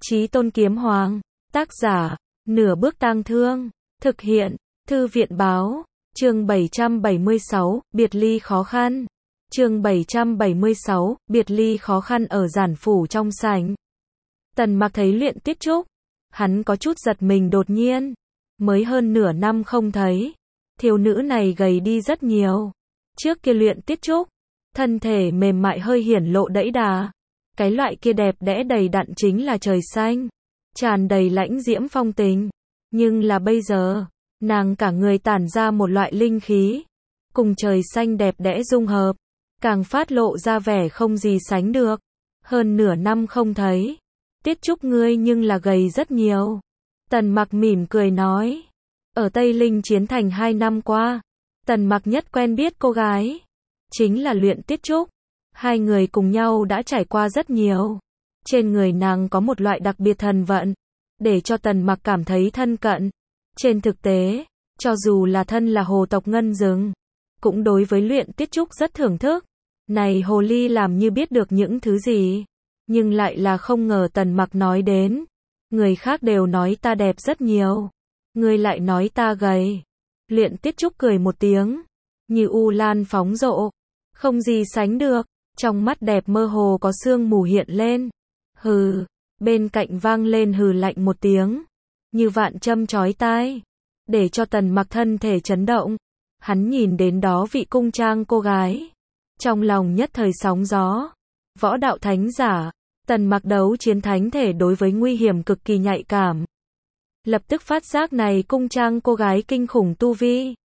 Chí Tôn Kiếm Hoàng. Tác giả, Nửa Bước Tang Thương. Thực hiện, Thư viện Báo. Chương 776, biệt ly khó khăn. Chương 776, biệt ly khó khăn ở giản phủ trong sảnh. Tần Mặc thấy Luyện Tiết Trúc, hắn có chút giật mình đột nhiên. Mới hơn nửa năm không thấy, thiếu nữ này gầy đi rất nhiều. Trước kia Luyện Tiết Trúc, thân thể mềm mại hơi hiển lộ đẫy đà. Cái loại kia đẹp đẽ đầy đặn chính là trời xanh, tràn đầy lãnh diễm phong tình. Nhưng là bây giờ, nàng cả người tản ra một loại linh khí, cùng trời xanh đẹp đẽ dung hợp, càng phát lộ ra vẻ không gì sánh được. Hơn nửa năm không thấy, Tiết Trúc ngươi nhưng là gầy rất nhiều. Tần Mặc mỉm cười nói. Ở Tây Linh Chiến Thành 2 năm qua, Tần Mặc nhất quen biết cô gái, chính là Luyện Tiết Trúc. Hai người cùng nhau đã trải qua rất nhiều. Trên người nàng có một loại đặc biệt thần vận, để cho Tần Mặc cảm thấy thân cận. Trên thực tế, cho dù là thân là hồ tộc Ngân Dừng, cũng đối với Luyện Tiết Trúc rất thưởng thức. Này hồ ly làm như biết được những thứ gì, nhưng lại là không ngờ Tần Mặc nói đến. Người khác đều nói ta đẹp rất nhiều, ngươi lại nói ta gầy. Luyện Tiết Trúc cười một tiếng, như u lan phóng rộ, không gì sánh được. Trong mắt đẹp mơ hồ có sương mù hiện lên. Hừ, bên cạnh vang lên hừ lạnh một tiếng, như vạn châm chói tai, để cho Tần Mặc thân thể chấn động. Hắn nhìn đến đó vị cung trang cô gái, trong lòng nhất thời sóng gió. Võ đạo thánh giả, Tần Mặc đấu chiến thánh thể đối với nguy hiểm cực kỳ nhạy cảm. Lập tức phát giác này cung trang cô gái kinh khủng tu vi.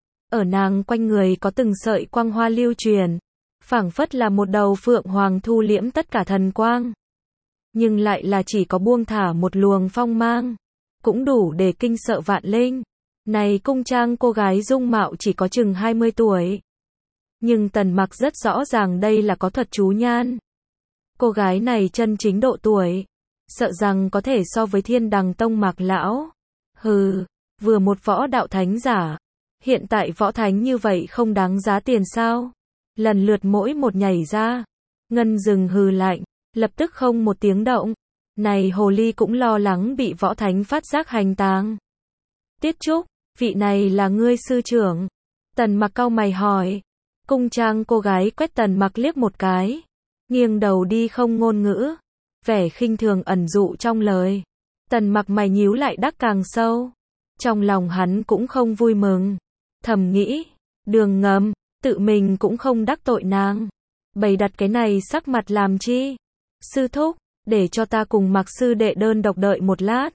Ở nàng quanh người có từng sợi quang hoa lưu truyền, phảng phất là một đầu phượng hoàng thu liễm tất cả thần quang. Nhưng lại là chỉ có buông thả một luồng phong mang, cũng đủ để kinh sợ vạn linh. Này cung trang cô gái dung mạo chỉ có chừng 20 tuổi. Nhưng Tần Mặc rất rõ ràng đây là có thuật chú nhan. Cô gái này chân chính độ tuổi, sợ rằng có thể so với Thiên Đằng Tông Mạc lão. Hừ, vừa một võ đạo thánh giả, hiện tại võ thánh như vậy không đáng giá tiền sao? Lần lượt mỗi một nhảy ra. Ngân Dừng hừ lạnh, lập tức không một tiếng động. Này hồ ly cũng lo lắng bị võ thánh phát giác hành tang. Tiết Trúc, vị này là ngươi sư trưởng? Tần Mặc cau mày hỏi. Cung trang cô gái quét Tần Mặc liếc một cái, nghiêng đầu đi không ngôn ngữ, vẻ khinh thường ẩn dụ trong lời. Tần Mặc mày nhíu lại đắc càng sâu. Trong lòng hắn cũng không vui mừng, thầm nghĩ, đường ngầm, tự mình cũng không đắc tội nàng, bày đặt cái này sắc mặt làm chi? Sư thúc, để cho ta cùng Mặc sư đệ đơn độc đợi một lát,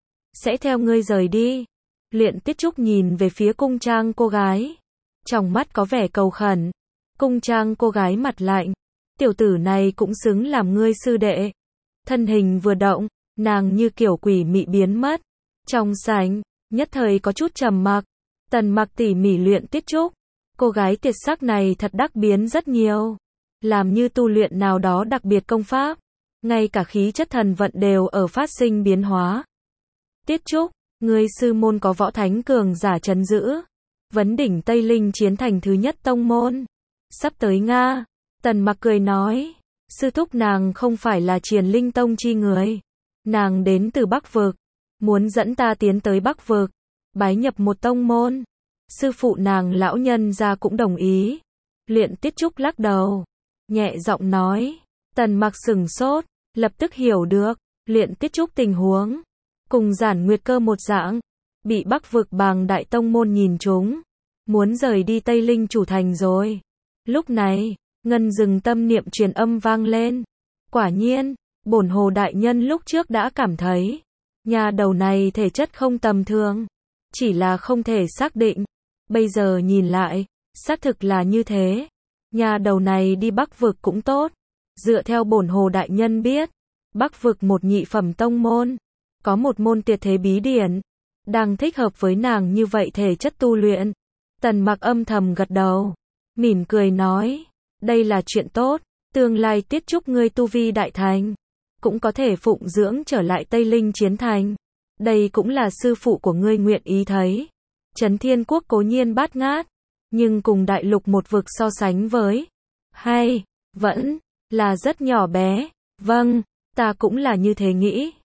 sẽ theo ngươi rời đi. Luyện Tiết Trúc nhìn về phía cung trang cô gái, trong mắt có vẻ cầu khẩn. Cung trang cô gái mặt lạnh, tiểu tử này cũng xứng làm ngươi sư đệ. Thân hình vừa động, nàng như kiểu quỷ mị biến mất. Trong sảnh, nhất thời có chút trầm mặc. Tần Mặc tỉ mỉ Luyện Tiết Trúc, cô gái tuyệt sắc này thật đắc biến rất nhiều, làm như tu luyện nào đó đặc biệt công pháp, ngay cả khí chất thần vận đều ở phát sinh biến hóa. Tiết Trúc, ngươi sư môn có võ thánh cường giả trấn giữ, vấn đỉnh Tây Linh Chiến Thành thứ nhất tông môn, sắp tới Nga. Tần Mặc cười nói, sư thúc nàng không phải là Triền Linh Tông chi người, nàng đến từ Bắc Vực, muốn dẫn ta tiến tới Bắc Vực, bái nhập một tông môn. Sư phụ nàng lão nhân gia cũng đồng ý. Luyện Tiết Trúc lắc đầu, nhẹ giọng nói. Tần Mặc sửng sốt, lập tức hiểu được. Luyện Tiết Trúc tình huống cùng Giản Nguyệt Cơ một dạng, bị Bắc Vực Bàng đại tông môn nhìn trúng, muốn rời đi Tây Linh chủ thành rồi. Lúc này, Ngân Dừng tâm niệm truyền âm vang lên. Quả nhiên, bổn hồ đại nhân lúc trước đã cảm thấy nhà đầu này thể chất không tầm thường, chỉ là không thể xác định. Bây giờ nhìn lại, xác thực là như thế. Nhà đầu này đi Bắc Vực cũng tốt. Dựa theo bổn hồ đại nhân biết, Bắc Vực một nhị phẩm tông môn, có một môn tuyệt thế bí điển, đang thích hợp với nàng như vậy thể chất tu luyện. Tần Mặc âm thầm gật đầu, mỉm cười nói, đây là chuyện tốt, tương lai Tiết Trúc ngươi tu vi đại thành, cũng có thể phụng dưỡng trở lại Tây Linh Chiến Thành. Đây cũng là sư phụ của ngươi nguyện ý thấy. Trấn Thiên Quốc cố nhiên bát ngát, nhưng cùng đại lục một vực so sánh với, hay, vẫn là rất nhỏ bé. Vâng, ta cũng là như thế nghĩ.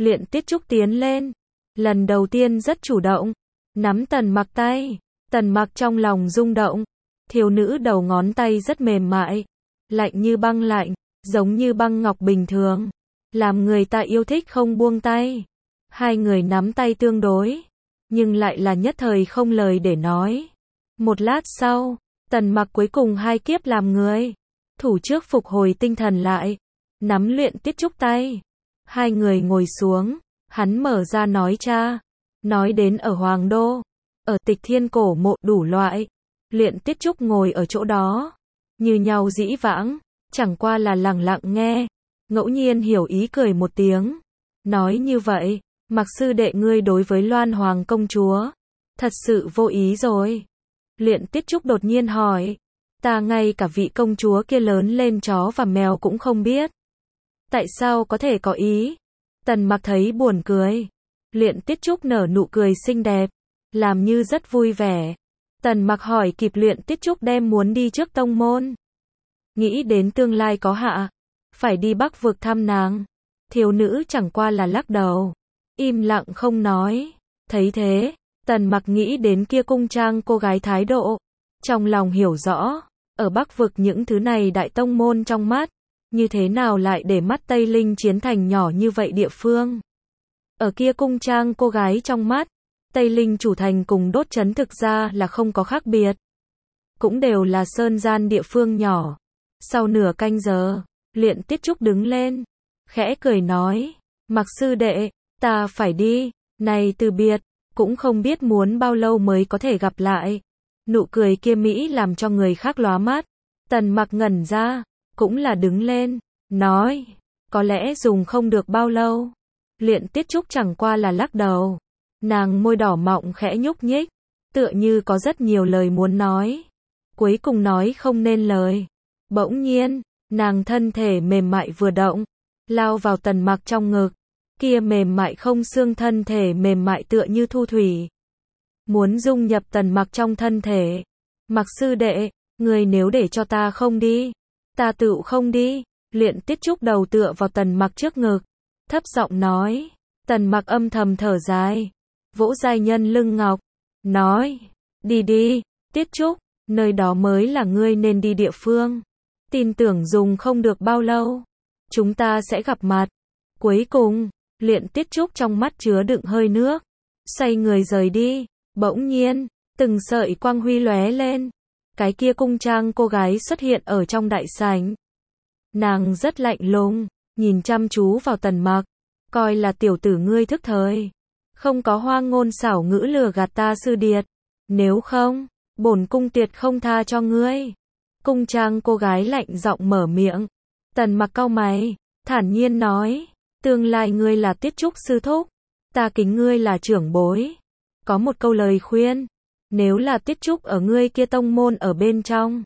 Luyện Tiết Trúc tiến lên. Lần đầu tiên rất chủ động. Nắm Tần Mặc tay. Tần Mặc trong lòng rung động. Thiếu nữ đầu ngón tay rất mềm mại. Lạnh như băng lạnh. Giống như băng ngọc bình thường. Làm người ta yêu thích không buông tay. Hai người nắm tay tương đối. Nhưng lại là nhất thời không lời để nói. Một lát sau, Tần Mặc cuối cùng hai kiếp làm người. Thủ trước phục hồi tinh thần lại. Nắm Luyện Tiết Trúc tay. Hai người ngồi xuống. Hắn mở ra nói cha. Nói đến ở Hoàng Đô. Ở Tịch Thiên cổ mộ đủ loại. Luyện Tiết Trúc ngồi ở chỗ đó. Như nhau dĩ vãng. Chẳng qua là lặng lặng nghe. Ngẫu nhiên hiểu ý cười một tiếng. Nói như vậy. Mặc sư đệ ngươi đối với Loan Hoàng công chúa. Thật sự vô ý rồi. Luyện Tiết Trúc đột nhiên hỏi. Ta ngay cả vị công chúa kia lớn lên chó và mèo cũng không biết. Tại sao có thể có ý? Tần Mặc thấy buồn cười. Luyện Tiết Trúc nở nụ cười xinh đẹp. Làm như rất vui vẻ. Tần Mặc hỏi kịp Luyện Tiết Trúc đem muốn đi trước tông môn. Nghĩ đến tương lai có hạ. Phải đi Bắc vực thăm nàng. Thiếu nữ chẳng qua là lắc đầu. Im lặng không nói. Thấy thế, Tần Mặc nghĩ đến kia cung trang cô gái thái độ. Trong lòng hiểu rõ. Ở Bắc vực những thứ này đại tông môn trong mắt. Như thế nào lại để mắt Tây Linh chiến thành nhỏ như vậy địa phương. Ở kia cung trang cô gái trong mắt. Tây Linh chủ thành cùng đốt trấn thực ra là không có khác biệt. Cũng đều là sơn gian địa phương nhỏ. Sau nửa canh giờ, Luyện Tiết Trúc đứng lên. Khẽ cười nói. Mặc sư đệ, ta phải đi. Này từ biệt, cũng không biết muốn bao lâu mới có thể gặp lại. Nụ cười kia mỹ làm cho người khác lóa mắt. Tần Mặc ngẩn ra, cũng là đứng lên. Nói, có lẽ dùng không được bao lâu. Luyện Tiết Trúc chẳng qua là lắc đầu. Nàng môi đỏ mọng khẽ nhúc nhích. Tựa như có rất nhiều lời muốn nói. Cuối cùng nói không nên lời. Bỗng nhiên, nàng thân thể mềm mại vừa động. Lao vào Tần Mặc trong ngực. Kia mềm mại không xương thân thể mềm mại tựa như thu thủy. Muốn dung nhập Tần Mặc trong thân thể. Mặc sư đệ, người nếu để cho ta không đi. Ta tự không đi. Luyện Tiết Trúc đầu tựa vào Tần Mặc trước ngực. Thấp giọng nói. Tần Mặc âm thầm thở dài. Vỗ giai nhân lưng ngọc. Nói. Đi đi, Tiết Trúc. Nơi đó mới là ngươi nên đi địa phương. Tin tưởng dùng không được bao lâu. Chúng ta sẽ gặp mặt. Cuối cùng, Luyện Tiết Trúc trong mắt chứa đựng hơi nước. Xoay người rời đi. Bỗng nhiên, từng sợi quang huy lóe lên. Cái kia cung trang cô gái xuất hiện ở trong đại sảnh. Nàng rất lạnh lùng, nhìn chăm chú vào Tần Mặc. Coi là tiểu tử ngươi thức thời. Không có hoang ngôn xảo ngữ lừa gạt ta sư điệt. Nếu không, bổn cung tuyệt không tha cho ngươi. Cung trang cô gái lạnh giọng mở miệng. Tần Mặc cau mày, thản nhiên nói. Tương lai ngươi là Tiết Trúc sư thúc. Ta kính ngươi là trưởng bối. Có một câu lời khuyên. Nếu là Tiết Trúc ở ngươi kia tông môn ở bên trong.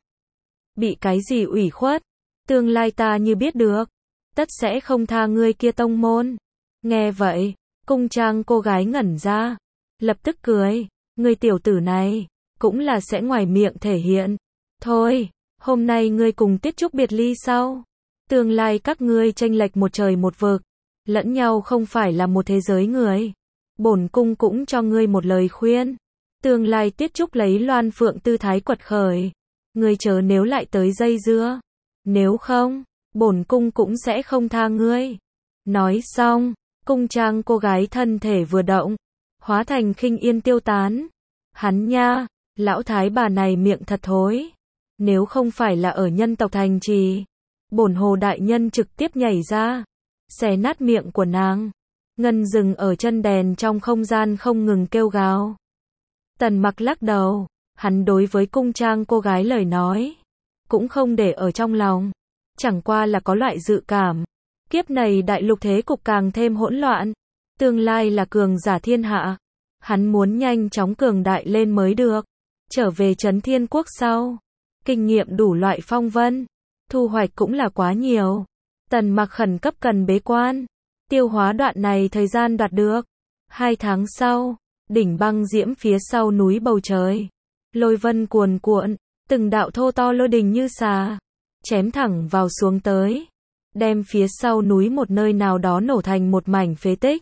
Bị cái gì ủy khuất. Tương lai ta như biết được. Tất sẽ không tha ngươi kia tông môn. Nghe vậy, cung trang cô gái ngẩn ra. Lập tức cười. Ngươi tiểu tử này. Cũng là sẽ ngoài miệng thể hiện. Thôi, hôm nay ngươi cùng Tiết Trúc biệt ly sau. Tương lai các ngươi chênh lệch một trời một vực. Lẫn nhau không phải là một thế giới người. Bổn cung cũng cho ngươi một lời khuyên. Tương lai Tiết Trúc lấy Loan Phượng tư thái quật khởi. Ngươi chớ nếu lại tới dây dưa. Nếu không, bổn cung cũng sẽ không tha ngươi. Nói xong, cung trang cô gái thân thể vừa động. Hóa thành khinh yên tiêu tán. Hắn nha, lão thái bà này miệng thật thối. Nếu không phải là ở nhân tộc thành trì. Bổn hồ đại nhân trực tiếp nhảy ra. Xé nát miệng của nàng. Ngân dừng ở chân đèn trong không gian không ngừng kêu gào. Tần Mặc lắc đầu. Hắn đối với cung trang cô gái lời nói. Cũng không để ở trong lòng. Chẳng qua là có loại dự cảm. Kiếp này đại lục thế cục càng thêm hỗn loạn. Tương lai là cường giả thiên hạ. Hắn muốn nhanh chóng cường đại lên mới được. Trở về Trấn Thiên Quốc sau. Kinh nghiệm đủ loại phong vân. Thu hoạch cũng là quá nhiều. Tần Mặc khẩn cấp cần bế quan. Tiêu hóa đoạn này thời gian đoạt được. 2 tháng sau, đỉnh băng diễm phía sau núi bầu trời. Lôi vân cuồn cuộn, từng đạo thô to lôi đình như xà. Chém thẳng vào xuống tới. đem phía sau núi một nơi nào đó nổ thành một mảnh phế tích.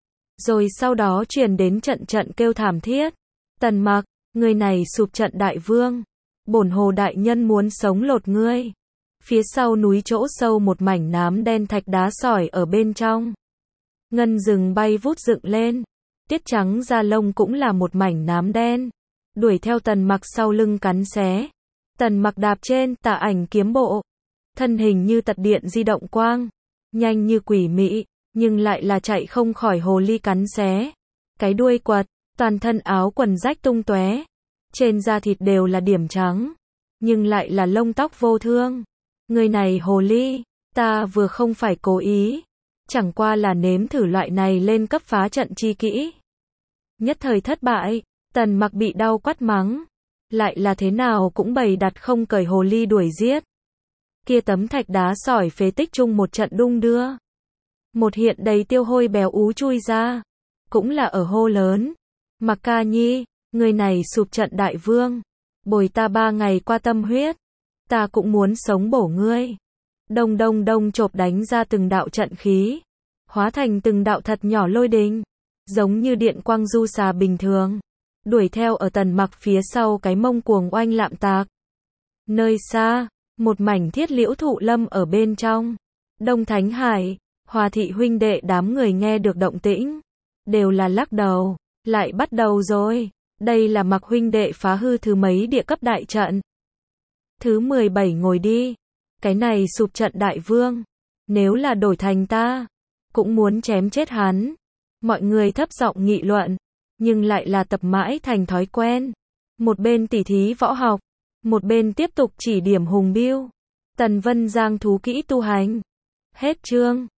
Rồi sau đó truyền đến trận trận kêu thảm thiết. Tần Mặc, người này sụp trận đại vương. Bổn hồ đại nhân muốn sống lột ngươi. Phía sau núi chỗ sâu một mảnh nám đen thạch đá sỏi ở bên trong. Ngân rừng bay vút dựng lên. Tiết trắng da lông cũng là một mảnh nám đen. Đuổi theo Tần Mặc sau lưng cắn xé. Tần Mặc đạp trên tà ảnh kiếm bộ. Thân hình như tật điện di động quang. Nhanh như quỷ mị, nhưng lại là chạy không khỏi hồ ly cắn xé. Cái đuôi quật, toàn thân áo quần rách tung tóe. Trên da thịt đều là điểm trắng. Nhưng lại là lông tóc vô thương. Người này hồ ly, ta vừa không phải cố ý. Chẳng qua là nếm thử loại này lên cấp phá trận chi kỹ. Nhất thời thất bại, Tần Mặc bị đau quát mắng. Lại là thế nào cũng bày đặt không cởi hồ ly đuổi giết. Kia tấm thạch đá sỏi phế tích chung một trận đung đưa. Một hiện đầy tiêu hôi béo ú chui ra. Cũng là ở hô lớn. Mặc Ca Nhi, người này sụp trận đại vương. Bồi ta 3 ngày qua tâm huyết. Ta cũng muốn sống bổ ngươi. Đông đông đông chộp đánh ra từng đạo trận khí. Hóa thành từng đạo thật nhỏ lôi đình. Giống như điện quang du xà bình thường. Đuổi theo ở Tần Mặc phía sau cái mông cuồng oanh lạm tạc. Nơi xa, một mảnh thiết liễu thụ lâm ở bên trong. Đông Thánh Hải, Hòa thị huynh đệ đám người nghe được động tĩnh. Đều là lắc đầu, lại bắt đầu rồi. Đây là Mặc huynh đệ phá hư thứ mấy địa cấp đại trận. Thứ 17 ngồi đi. Cái này sụp trận đại vương. Nếu là đổi thành ta, cũng muốn chém chết hắn. Mọi người thấp giọng nghị luận. Nhưng lại là tập mãi thành thói quen. Một bên tỉ thí võ học. Một bên tiếp tục chỉ điểm hùng biêu. Tần Vân Giang thú kỹ tu hành. Hết chương.